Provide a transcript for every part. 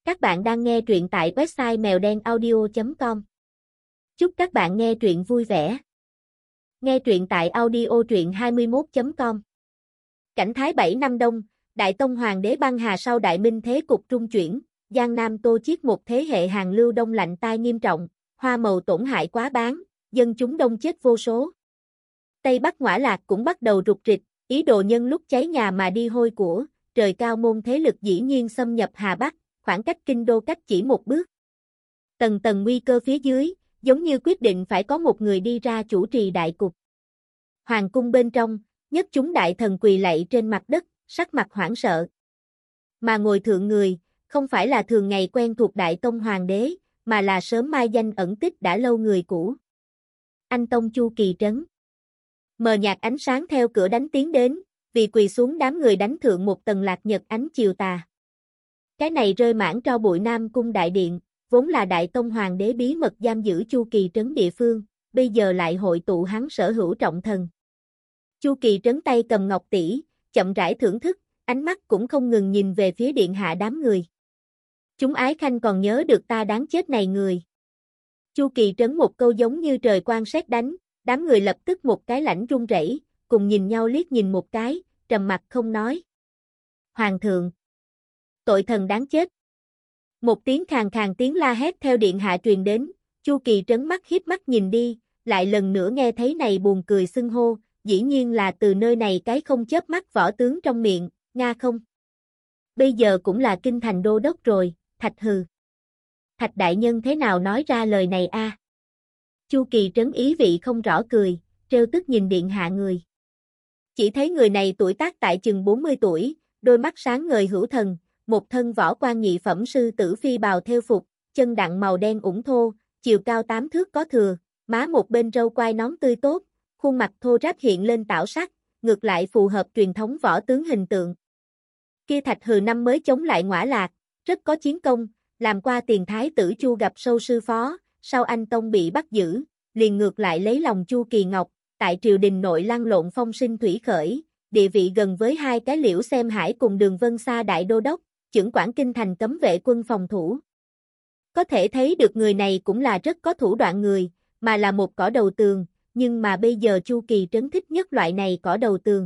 Các bạn đang nghe truyện tại website mèo đen audio.com. Chúc các bạn nghe truyện vui vẻ. Nghe truyện tại audio truyện21.com. Cảnh Thái 7 năm Đông, Đại Tông Hoàng đế băng hà sau Đại Minh thế cục trung chuyển, Giang Nam Tô Chiết một thế hệ hàng lưu đông lạnh tai nghiêm trọng, hoa màu tổn hại quá bán, dân chúng đông chết vô số. Tây Bắc Ngõa Lạc cũng bắt đầu rục rịch, ý đồ nhân lúc cháy nhà mà đi hôi của, trời cao môn thế lực dĩ nhiên xâm nhập Hà Bắc, khoảng cách kinh đô cách chỉ một bước. Tầng tầng nguy cơ phía dưới, giống như quyết định phải có một người đi ra chủ trì đại cục. Hoàng cung bên trong, nhất chúng đại thần quỳ lạy trên mặt đất, sắc mặt hoảng sợ. Mà ngồi thượng người, không phải là thường ngày quen thuộc Đại Tông Hoàng đế, mà là sớm mai danh ẩn tích đã lâu người cũ. Anh Tông Chu Kỳ Trấn. Mờ nhạt ánh sáng theo cửa đánh tiến đến, vì quỳ xuống đám người đánh thượng một tầng lạc nhật ánh chiều tà. Cái này rơi mảng tro bụi Nam Cung Đại Điện, vốn là Đại Tông Hoàng đế bí mật giam giữ Chu Kỳ Trấn địa phương, bây giờ lại hội tụ hắn sở hữu trọng thần. Chu Kỳ Trấn tay cầm ngọc tỷ, chậm rãi thưởng thức, ánh mắt cũng không ngừng nhìn về phía điện hạ đám người. Chúng ái khanh còn nhớ được ta đáng chết này người. Chu Kỳ Trấn một câu giống như trời quang sét đánh, đám người lập tức một cái lãnh run rẩy, cùng nhìn nhau liếc nhìn một cái, trầm mặt không nói. Hoàng thượng. Tội thần đáng chết. Một tiếng khàn khàn tiếng la hét theo điện hạ truyền đến, Chu Kỳ Trấn mắt híp mắt nhìn đi, lại lần nữa nghe thấy này buồn cười xưng hô, dĩ nhiên là từ nơi này cái không chớp mắt võ tướng trong miệng, Nga không. Bây giờ cũng là kinh thành đô đốc rồi, Thạch hừ. Thạch đại nhân thế nào nói ra lời này a? Chu Kỳ Trấn ý vị không rõ cười, trêu tức nhìn điện hạ người. Chỉ thấy người này tuổi tác tại chừng 40 tuổi, đôi mắt sáng ngời hữu thần, một thân võ quan nhị phẩm sư tử phi bào theo phục, chân đặng màu đen ủng thô, chiều cao 8 thước có thừa, má một bên râu quai nón tươi tốt, khuôn mặt thô ráp hiện lên tảo sắc, ngược lại phù hợp truyền thống võ tướng hình tượng. Kia Thạch hừ năm mới chống lại Ngõa Lạc, rất có chiến công, làm qua tiền thái tử Chu gặp sâu sư phó, sau anh Tông bị bắt giữ, liền ngược lại lấy lòng Chu Kỳ Ngọc, tại triều đình nội lăn lộn phong sinh thủy khởi, địa vị gần với hai cái Liễu Xem Hải cùng Đường Vân Sa đại đô đốc, chưởng quản kinh thành cấm vệ quân phòng thủ. Có thể thấy được người này cũng là rất có thủ đoạn người, mà là một cỏ đầu tường, nhưng mà bây giờ Chu Kỳ Trấn thích nhất loại này cỏ đầu tường.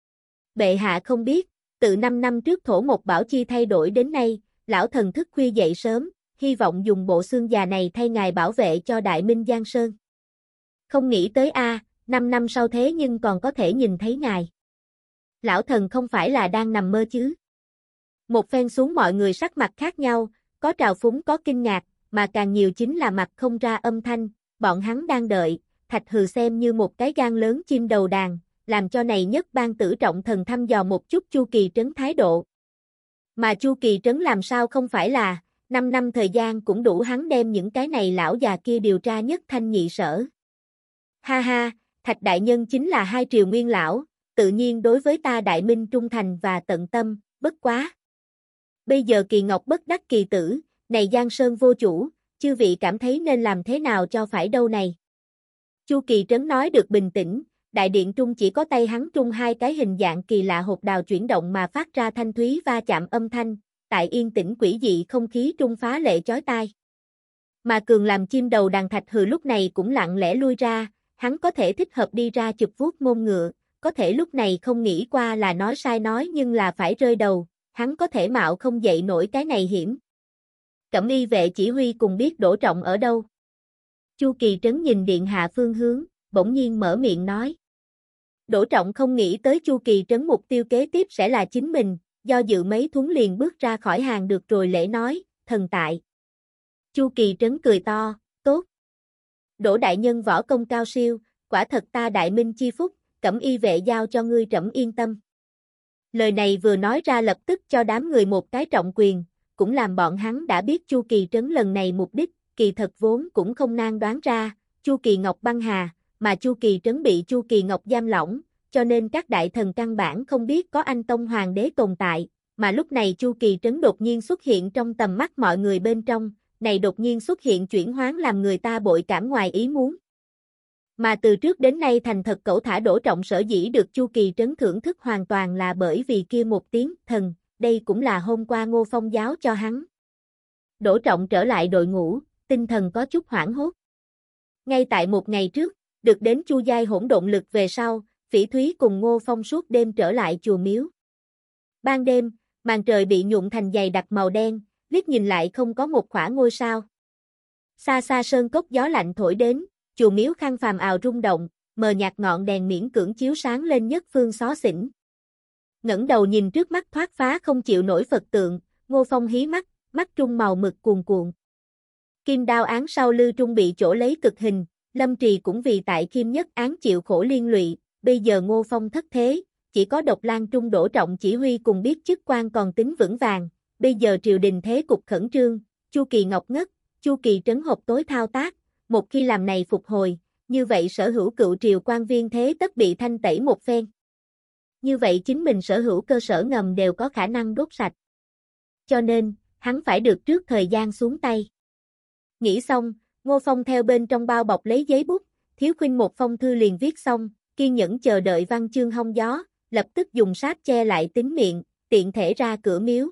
Bệ hạ không biết, từ 5 năm trước Thổ Mộc Bảo Chi thay đổi đến nay, lão thần thức khuya dậy sớm, hy vọng dùng bộ xương già này thay ngài bảo vệ cho Đại Minh Giang Sơn. Không nghĩ tới 5 năm sau thế nhưng còn có thể nhìn thấy ngài. Lão thần không phải là đang nằm mơ chứ? Một phen xuống mọi người sắc mặt khác nhau, có trào phúng có kinh ngạc, mà càng nhiều chính là mặt không ra âm thanh, bọn hắn đang đợi, Thạch hừ xem như một cái gan lớn chim đầu đàn, làm cho này nhất ban tử trọng thần thăm dò một chút Chu Kỳ Trấn thái độ. Mà Chu Kỳ Trấn làm sao không phải là, 5 năm thời gian cũng đủ hắn đem những cái này lão già kia điều tra nhất thanh nhị sở. Ha ha, Thạch đại nhân chính là hai triều nguyên lão, tự nhiên đối với ta Đại Minh trung thành và tận tâm, bất quá. Bây giờ Kỳ Ngọc bất đắc kỳ tử, này Giang Sơn vô chủ, chư vị cảm thấy nên làm thế nào cho phải đâu này. Chu Kỳ Trấn nói được bình tĩnh, đại điện trung chỉ có tay hắn trung hai cái hình dạng kỳ lạ hột đào chuyển động mà phát ra thanh thúy va chạm âm thanh, tại yên tĩnh quỷ dị không khí trung phá lệ chói tai. Mà cường làm chim đầu đàn Thạch hừ lúc này cũng lặng lẽ lui ra, hắn có thể thích hợp đi ra chụp vuốt mông ngựa, có thể lúc này không nghĩ qua là nói sai nói nhưng là phải rơi đầu, hắn có thể mạo không dậy nổi cái này hiểm. Cẩm y vệ chỉ huy cùng biết Đỗ Trọng ở đâu. Chu Kỳ Trấn nhìn điện hạ phương hướng, bỗng nhiên mở miệng nói. Đỗ Trọng không nghĩ tới Chu Kỳ Trấn mục tiêu kế tiếp sẽ là chính mình, do dự mấy thuấn liền bước ra khỏi hàng được rồi lễ nói, thần tại. Chu Kỳ Trấn cười to, tốt. Đỗ đại nhân võ công cao siêu, quả thật ta Đại Minh chi phúc, Cẩm y vệ giao cho ngươi trẫm yên tâm. Lời này vừa nói ra lập tức cho đám người một cái trọng quyền, cũng làm bọn hắn đã biết Chu Kỳ Trấn lần này mục đích, kỳ thật vốn cũng không nan đoán ra, Chu Kỳ Ngọc băng hà, mà Chu Kỳ Trấn bị Chu Kỳ Ngọc giam lỏng, cho nên các đại thần căn bản không biết có anh Tông Hoàng đế tồn tại, mà lúc này Chu Kỳ Trấn đột nhiên xuất hiện trong tầm mắt mọi người bên trong, này đột nhiên xuất hiện chuyển hoán làm người ta bội cảm ngoài ý muốn. Mà từ trước đến nay thành thật cẩu thả Đỗ Trọng sở dĩ được Chu Kỳ Trấn thưởng thức hoàn toàn là bởi vì kia một tiếng thần, đây cũng là hôm qua Ngô Phong giáo cho hắn. Đỗ Trọng trở lại đội ngũ, tinh thần có chút hoảng hốt. Ngay tại một ngày trước, được đến Chu giai hỗn độn lực về sau, Phỉ Thúy cùng Ngô Phong suốt đêm trở lại chùa miếu. Ban đêm, màn trời bị nhuộm thành dày đặc màu đen, liếc nhìn lại không có một khỏa ngôi sao. Xa xa sơn cốc gió lạnh thổi đến, chùa miếu khăn phàm ào rung động, mờ nhạt ngọn đèn miễn cưỡng chiếu sáng lên nhất phương xó xỉnh. Ngẩng đầu nhìn trước mắt thoát phá không chịu nổi Phật tượng, Ngô Phong hí mắt, mắt trung màu mực cuồn cuộn. Kim đao án sau lư trung bị chỗ lấy cực hình, Lâm Trì cũng vì tại Kim nhất án chịu khổ liên lụy, bây giờ Ngô Phong thất thế, chỉ có Độc Lang Trung Đỗ Trọng chỉ huy cùng biết chức quan còn tính vững vàng, bây giờ triều đình thế cục khẩn trương, Chu Kỳ ngọc ngất, Chu Kỳ trấn hộp tối thao tác, một khi làm này phục hồi, như vậy sở hữu cựu triều quan viên thế tất bị thanh tẩy một phen. Như vậy chính mình sở hữu cơ sở ngầm đều có khả năng đốt sạch. Cho nên, hắn phải được trước thời gian xuống tay. Nghĩ xong, Ngô Phong theo bên trong bao bọc lấy giấy bút, Thiếu Khuynh một phong thư liền viết xong, kiên nhẫn chờ đợi văn chương hong gió, lập tức dùng sáp che lại tín miệng, tiện thể ra cửa miếu.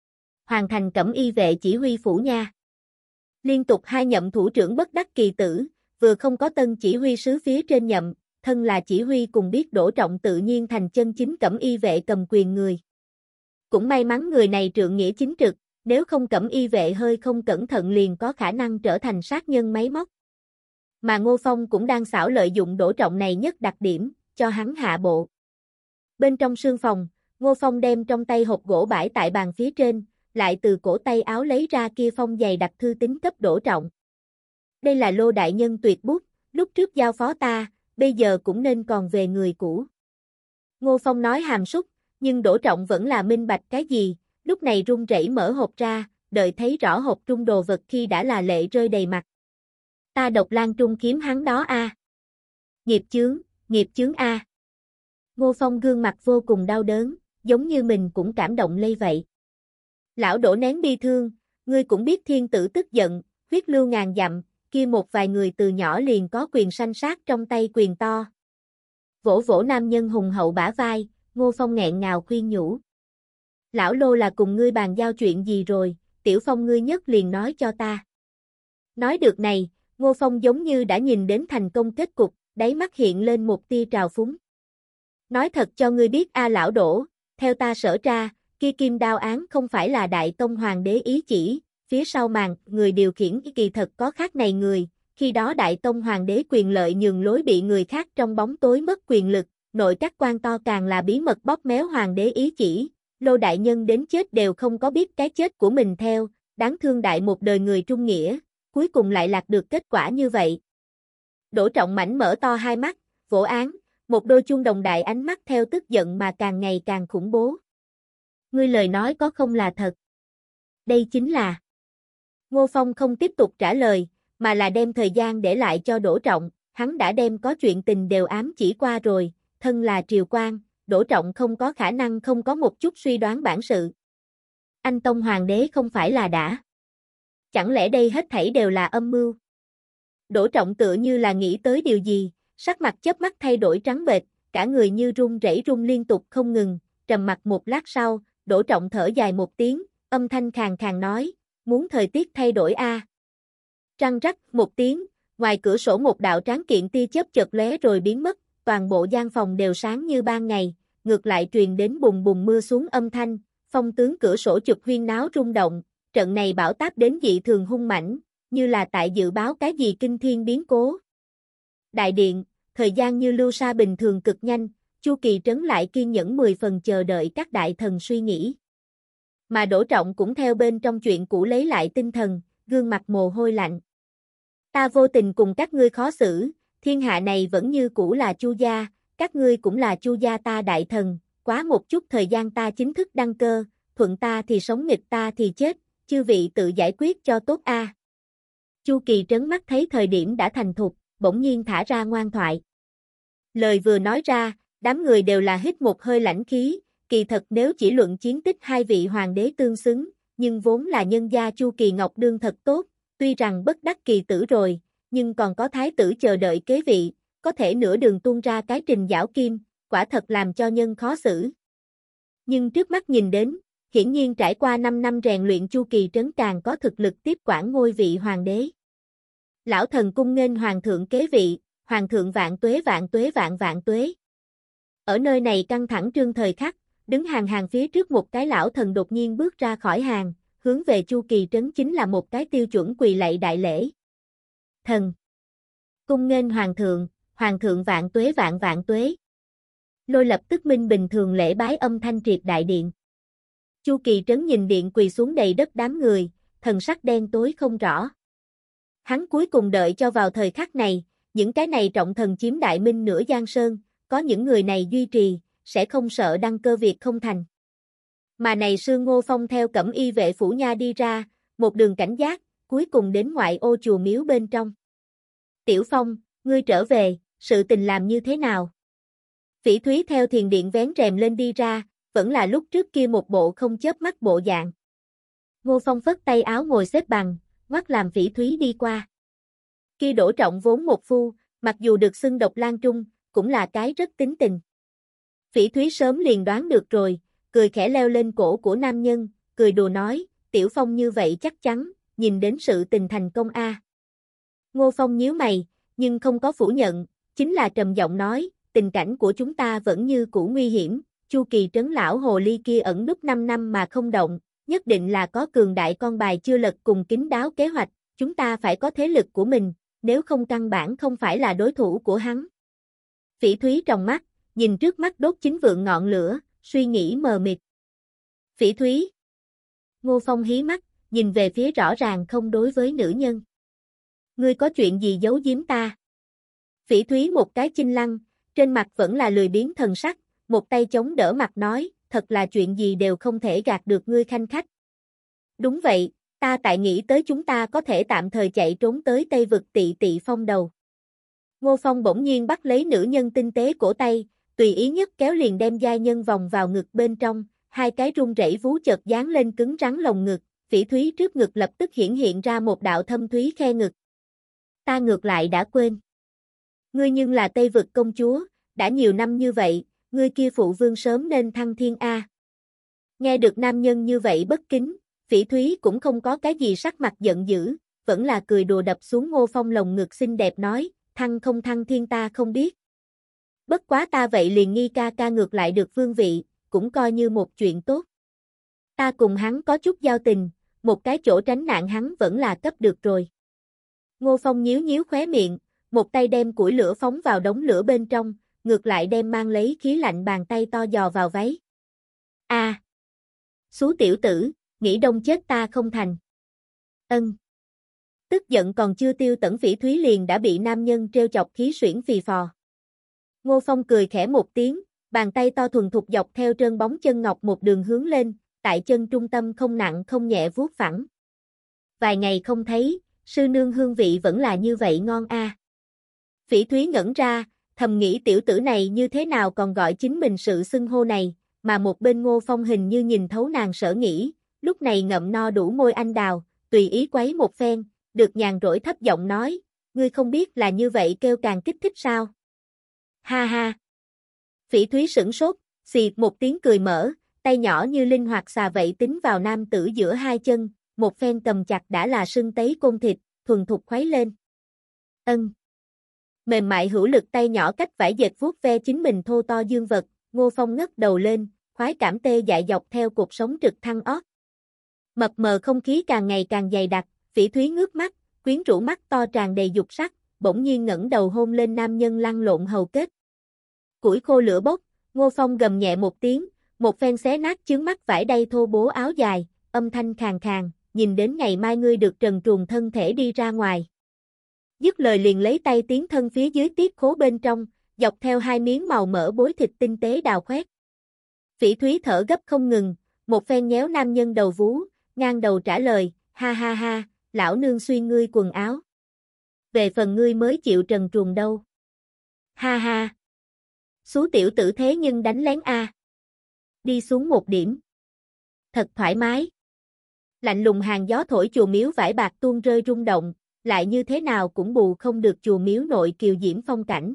Hoàn thành Cẩm Y vệ chỉ huy phủ nha. Liên tục 2 nhậm thủ trưởng bất đắc kỳ tử, vừa không có tân chỉ huy sứ phía trên nhậm, thân là chỉ huy cùng biết Đỗ Trọng tự nhiên thành chân chính Cẩm Y vệ cầm quyền người. Cũng may mắn người này trượng nghĩa chính trực, nếu không Cẩm Y vệ hơi không cẩn thận liền có khả năng trở thành sát nhân máy móc. Mà Ngô Phong cũng đang xảo lợi dụng Đỗ Trọng này nhất đặc điểm, cho hắn hạ bộ. Bên trong sương phòng, Ngô Phong đem trong tay hộp gỗ bãi tại bàn phía trên, lại từ cổ tay áo lấy ra kia phong dày đặc thư tín cấp Đỗ Trọng. Đây là Lô đại nhân tuyệt bút, lúc trước giao phó ta, bây giờ cũng nên còn về người cũ. Ngô Phong nói hàm súc, nhưng Đỗ Trọng vẫn là minh bạch cái gì, lúc này run rẩy mở hộp ra, đợi thấy rõ hộp trung đồ vật khi đã là lệ rơi đầy mặt. Ta Độc Lang Trung kiếm hắn đó a. Nghiệp chướng a. Ngô Phong gương mặt vô cùng đau đớn, giống như mình cũng cảm động lây vậy. Lão Đỗ nén bi thương, ngươi cũng biết thiên tử tức giận, huyết lưu ngàn dặm, kia một vài người từ nhỏ liền có quyền sanh sát trong tay quyền to. Vỗ vỗ nam nhân hùng hậu bả vai, Ngô Phong nghẹn ngào khuyên nhủ. Lão Lô là cùng ngươi bàn giao chuyện gì rồi, Tiểu Phong ngươi nhất liền nói cho ta. Nói được này, Ngô Phong giống như đã nhìn đến thành công kết cục, đáy mắt hiện lên một tia trào phúng. Nói thật cho ngươi biết a lão Đỗ, theo ta sở ra, kia kim đao án không phải là Đại Tông Hoàng đế ý chỉ, phía sau màn, người điều khiển kỳ thật có khác này người, khi đó Đại Tông Hoàng đế quyền lợi nhường lối bị người khác trong bóng tối mất quyền lực, nội các quan to càng là bí mật bóp méo Hoàng đế ý chỉ, Lô đại nhân đến chết đều không có biết cái chết của mình theo, đáng thương đại một đời người trung nghĩa, cuối cùng lại lạc được kết quả như vậy. Đỗ Trọng mảnh mở to hai mắt, vỗ án, một đôi chuông đồng đại ánh mắt theo tức giận mà càng ngày càng khủng bố. Ngươi lời nói có không là thật? Đây chính là. Ngô Phong không tiếp tục trả lời, mà là đem thời gian để lại cho Đỗ Trọng, hắn đã đem có chuyện tình đều ám chỉ qua rồi, thân là triều quan, Đỗ Trọng không có khả năng không có một chút suy đoán bản sự. Anh Tông Hoàng đế không phải là đã. Chẳng lẽ đây hết thảy đều là âm mưu? Đỗ Trọng tựa như là nghĩ tới điều gì, sắc mặt chớp mắt thay đổi trắng bệch, cả người như run rẩy run liên tục không ngừng, trầm mặc một lát sau, Đỗ Trọng thở dài một tiếng, âm thanh khàn khàn nói, muốn thời tiết thay đổi a. Trăng rắc một tiếng, ngoài cửa sổ một đạo tráng kiện tia chớp chợt lóe rồi biến mất, toàn bộ gian phòng đều sáng như ban ngày, ngược lại truyền đến bùng bùng mưa xuống âm thanh, phong tướng cửa sổ chụp huyên náo rung động, trận này bão táp đến dị thường hung mãnh, như là tại dự báo cái gì kinh thiên biến cố. Đại điện, thời gian như lưu sa bình thường cực nhanh, Chu Kỳ trấn lại kiên nhẫn 10 phần chờ đợi các đại thần suy nghĩ. Mà Đỗ Trọng cũng theo bên trong chuyện cũ lấy lại tinh thần, gương mặt mồ hôi lạnh. Ta vô tình cùng các ngươi khó xử, thiên hạ này vẫn như cũ là Chu gia, các ngươi cũng là Chu gia ta đại thần, quá một chút thời gian ta chính thức đăng cơ, thuận ta thì sống nghịch ta thì chết, chư vị tự giải quyết cho tốt a. Chu Kỳ trấn mắt thấy thời điểm đã thành thục, bỗng nhiên thả ra ngoan thoại. Lời vừa nói ra, đám người đều là hít một hơi lãnh khí, kỳ thật nếu chỉ luận chiến tích hai vị hoàng đế tương xứng, nhưng vốn là nhân gia Chu Kỳ Ngọc đương thật tốt, tuy rằng bất đắc kỳ tử rồi, nhưng còn có thái tử chờ đợi kế vị, có thể nửa đường tuôn ra cái Trình Giảo Kim, quả thật làm cho nhân khó xử. Nhưng trước mắt nhìn đến, hiển nhiên trải qua 5 năm rèn luyện Chu Kỳ Trấn càng có thực lực tiếp quản ngôi vị hoàng đế. Lão thần cung nghênh hoàng thượng kế vị, hoàng thượng vạn tuế vạn tuế vạn vạn tuế. Ở nơi này căng thẳng trương thời khắc, đứng hàng hàng phía trước một cái lão thần đột nhiên bước ra khỏi hàng, hướng về Chu Kỳ Trấn chính là một cái tiêu chuẩn quỳ lạy đại lễ. Thần cung nghênh hoàng thượng vạn tuế vạn vạn tuế. Lôi lập tức minh bình thường lễ bái âm thanh triệt đại điện. Chu Kỳ Trấn nhìn điện quỳ xuống đầy đất đám người, thần sắc đen tối không rõ. Hắn cuối cùng đợi cho vào thời khắc này, những cái này trọng thần chiếm đại minh nửa giang sơn, có những người này duy trì, sẽ không sợ đăng cơ việc không thành. Mà này Sương Ngô Phong theo Cẩm Y vệ phủ nha đi ra, một đường cảnh giác, cuối cùng đến ngoại ô chùa miếu bên trong. Tiểu Phong, ngươi trở về, sự tình làm như thế nào? Phỉ Thúy theo thiền điện vén rèm lên đi ra, vẫn là lúc trước kia một bộ không chớp mắt bộ dạng. Ngô Phong phất tay áo ngồi xếp bằng, ngoắt làm Phỉ Thúy đi qua. Kia Đỗ Trọng vốn một phu, mặc dù được xưng độc lang trung, cũng là cái rất tính tình. Phỉ Thúy sớm liền đoán được rồi, cười khẽ leo lên cổ của nam nhân, cười đùa nói, Tiểu Phong như vậy chắc chắn, nhìn đến sự tình thành công a. Ngô Phong nhíu mày, nhưng không có phủ nhận, chính là trầm giọng nói, tình cảnh của chúng ta vẫn như cũ nguy hiểm, Chu Kỳ Trấn lão hồ ly kia ẩn núp 5 năm mà không động, nhất định là có cường đại con bài chưa lật cùng kín đáo kế hoạch, chúng ta phải có thế lực của mình, nếu không căn bản không phải là đối thủ của hắn. Phỉ Thúy trong mắt, nhìn trước mắt đốt chín vượng ngọn lửa, suy nghĩ mờ mịt. Phỉ Thúy. Ngô Phong hí mắt, nhìn về phía rõ ràng không đối với nữ nhân. Ngươi có chuyện gì giấu giếm ta? Phỉ Thúy một cái chinh lăng, trên mặt vẫn là lười biếng thần sắc, một tay chống đỡ mặt nói, thật là chuyện gì đều không thể gạt được ngươi khanh khách. Đúng vậy, ta tại nghĩ tới chúng ta có thể tạm thời chạy trốn tới Tây vực Tị Tị Phong đầu. Ngô Phong bỗng nhiên bắt lấy nữ nhân tinh tế cổ tay, tùy ý nhất kéo liền đem giai nhân vòng vào ngực bên trong, hai cái run rẩy vú chợt dán lên cứng rắn lồng ngực, Phỉ Thúy trước ngực lập tức hiện ra một đạo thâm thúy khe ngực. Ta ngược lại đã quên. Ngươi nhưng là Tây vực công chúa, đã nhiều năm như vậy, ngươi kia phụ vương sớm nên thăng thiên A. Nghe được nam nhân như vậy bất kính, Phỉ Thúy cũng không có cái gì sắc mặt giận dữ, vẫn là cười đùa đập xuống Ngô Phong lồng ngực xinh đẹp nói, thăng không thăng thiên ta không biết. Bất quá ta vậy liền nghi ca ca ngược lại được vương vị, cũng coi như một chuyện tốt. Ta cùng hắn có chút giao tình, một cái chỗ tránh nạn hắn vẫn là cấp được rồi. Ngô Phong nhíu nhíu khóe miệng, một tay đem củi lửa phóng vào đống lửa bên trong, ngược lại đem mang lấy khí lạnh bàn tay to dò vào váy. A, xú tiểu tử, nghĩ đông chết ta không thành. Ân. Tức giận còn chưa tiêu tẩn Phỉ Thúy liền đã bị nam nhân trêu chọc khí suyễn phì phò. Ngô Phong cười khẽ một tiếng, bàn tay to thuần thục dọc theo trơn bóng chân ngọc một đường hướng lên, tại chân trung tâm không nặng không nhẹ vuốt phẳng. Vài ngày không thấy, sư nương hương vị vẫn là như vậy ngon a. Phỉ Thúy ngẩn ra, thầm nghĩ tiểu tử này như thế nào còn gọi chính mình sự xưng hô này, mà một bên Ngô Phong hình như nhìn thấu nàng sở nghĩ, lúc này ngậm no đủ môi anh đào, tùy ý quấy một phen, được nhàn rỗi thấp giọng nói, ngươi không biết là như vậy kêu càng kích thích sao? Ha ha! Phỉ Thúy sửng sốt, xì một tiếng cười mở, tay nhỏ như linh hoạt xà vậy tính vào nam tử giữa hai chân, một phen cầm chặt đã là sưng tấy côn thịt, thuần thục khuấy lên. Ân! Mềm mại hữu lực tay nhỏ cách vải dệt vuốt ve chính mình thô to dương vật, Ngô Phong ngất đầu lên, khoái cảm tê dại dọc theo cột sống trực thăng ót. Mập mờ không khí càng ngày càng dày đặc, Phỉ Thúy ngước mắt, quyến rũ mắt to tràn đầy dục sắc, bỗng nhiên ngẩng đầu hôn lên nam nhân lăn lộn hầu kết. Củi khô lửa bốc, Ngô Phong gầm nhẹ một tiếng, một phen xé nát chướng mắt vải đay thô bố áo dài, âm thanh khàn khàn, nhìn đến ngày mai ngươi được trần truồng thân thể đi ra ngoài. Dứt lời liền lấy tay tiến thân phía dưới tiết khố bên trong, dọc theo hai miếng màu mỡ bối thịt tinh tế đào khoét. Phỉ Thúy thở gấp không ngừng, một phen nhéo nam nhân đầu vú, ngang đầu trả lời, ha ha ha, lão nương xuyên ngươi quần áo. Về phần ngươi mới chịu trần truồng đâu. Ha ha. Xú tiểu tử thế nhưng đánh lén a. Đi xuống một điểm. Thật thoải mái. Lạnh lùng hàng gió thổi chùa miếu vải bạc tuôn rơi rung động, lại như thế nào cũng bù không được chùa miếu nội kiều diễm phong cảnh.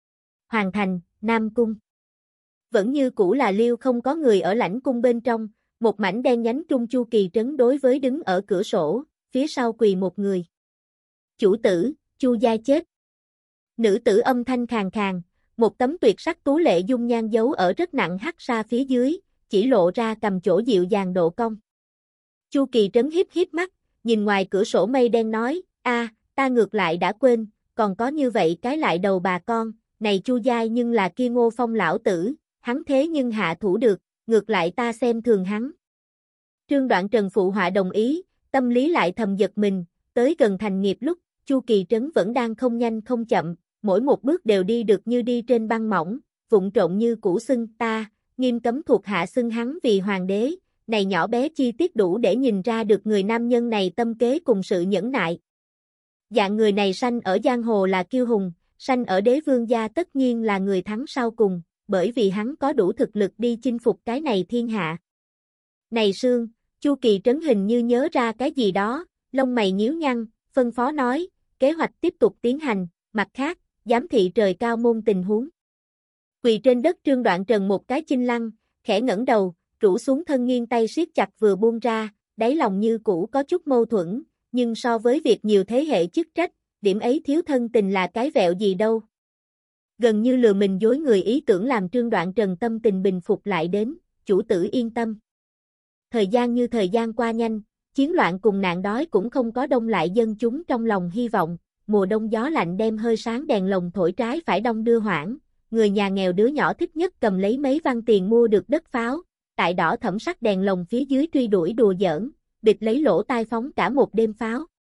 Hoàng thành, Nam cung. Vẫn như cũ là liêu không có người ở lãnh cung bên trong, Một mảnh đen nhánh trung Chu Kỳ Trấn đối với đứng ở cửa sổ, phía sau quỳ một người. Chủ tử, Chu Giai chết. Nữ tử âm thanh khàn khàn, một tấm tuyệt sắc tú lệ dung nhan giấu ở rất nặng hắc sa phía dưới, chỉ lộ ra cầm chỗ dịu dàng độ cong. Chu Kỳ Trấn híp híp mắt, nhìn ngoài cửa sổ mây đen nói, ta ngược lại đã quên, còn có như vậy cái lại đầu bà con, này Chu Giai nhưng là kia Ngô Phong lão tử, hắn thế nhưng hạ thủ được, ngược lại ta xem thường hắn. Trương Đoạn Trần phụ họa đồng ý, tâm lý lại thầm giật mình, tới gần thành nghiệp lúc, Chu Kỳ Trấn vẫn đang không nhanh không chậm, mỗi một bước đều đi được như đi trên băng mỏng, vụng trộn như củ xưng ta, nghiêm cấm thuộc hạ xưng hắn vì hoàng đế, này nhỏ bé chi tiết đủ để nhìn ra được người nam nhân này tâm kế cùng sự nhẫn nại. Dạng người này sanh ở giang hồ là kiêu hùng, sanh ở đế vương gia tất nhiên là người thắng sau cùng, bởi vì hắn có đủ thực lực đi chinh phục cái này thiên hạ. Này Sương, Chu Kỳ Trấn hình như nhớ ra cái gì đó, lông mày nhíu nhăn, phân phó nói, kế hoạch tiếp tục tiến hành, mặt khác, giám thị trời cao môn tình huống. Quỳ trên đất Trương Đoạn Trần một cái chinh lăng, khẽ ngẩng đầu, rũ xuống thân nghiêng tay siết chặt vừa buông ra, đáy lòng như cũ có chút mâu thuẫn, nhưng so với việc nhiều thế hệ chức trách, điểm ấy thiếu thân tình là cái vẹo gì đâu. Gần như lừa mình dối người ý tưởng làm Trương Đoạn Trần tâm tình bình phục lại đến, chủ tử yên tâm. Thời gian như thời gian qua nhanh, chiến loạn cùng nạn đói cũng không có đông lại dân chúng trong lòng hy vọng, mùa đông gió lạnh đem hơi sáng đèn lồng thổi trái phải đông đưa hoảng, người nhà nghèo đứa nhỏ thích nhất cầm lấy mấy văn tiền mua được đất pháo, tại đỏ thẫm sắc đèn lồng phía dưới truy đuổi đùa giỡn, bịt lấy lỗ tai phóng cả một đêm pháo.